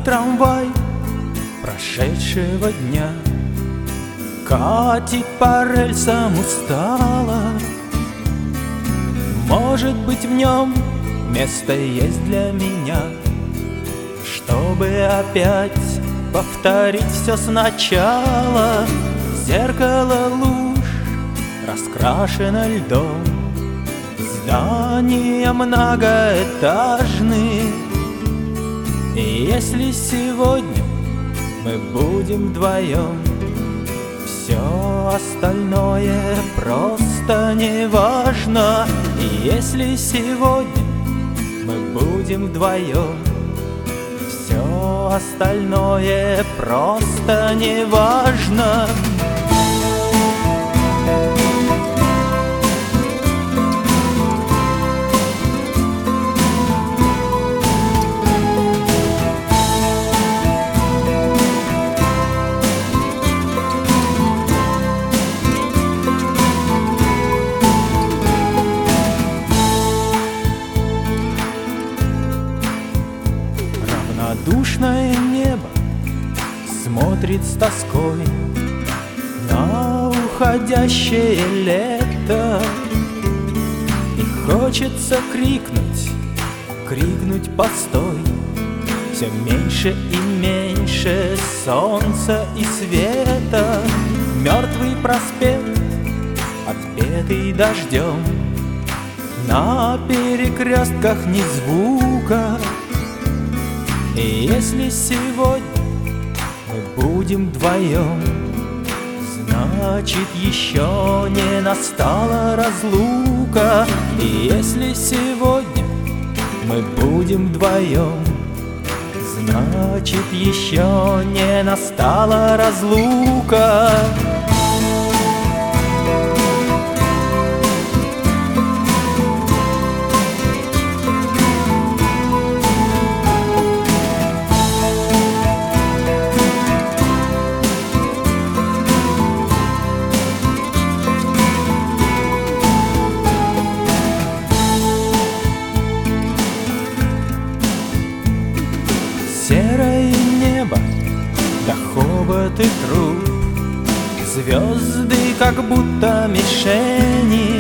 трамвай прошедшего дня катит по рельсам устало. Может быть, в нем место есть для меня, чтобы опять повторить все сначала. Зеркало луж раскрашено льдом, здания многоэтажные. И если сегодня мы будем вдвоем, все остальное просто не важно. И если сегодня мы будем вдвоем, все остальное просто не важно. Равнодушное небо смотрит с тоской на уходящее лето. И хочется крикнуть постой. Все меньше и меньше солнца и света. Мертвый проспект, отпетый дождем, на перекрестках ни звука. И если сегодня мы будем вдвоем, значит, еще не настала разлука. И если сегодня мы будем вдвоем, значит, еще не настала разлука. Серое небо, да хобот и труп, звезды как будто мишени.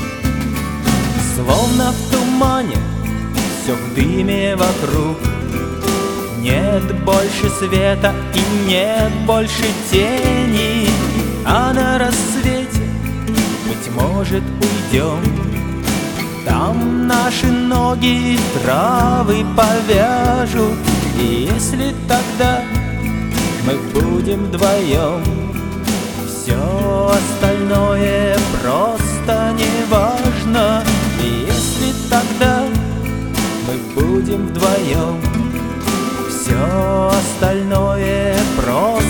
Словно в тумане, все в дыме вокруг. Нет больше света и нет больше тени. А на рассвете, быть может, уйдем. Там наши ноги травы повяжут. И если тогда мы будем вдвоем, все остальное просто не важно. И если тогда мы будем вдвоем, все остальное просто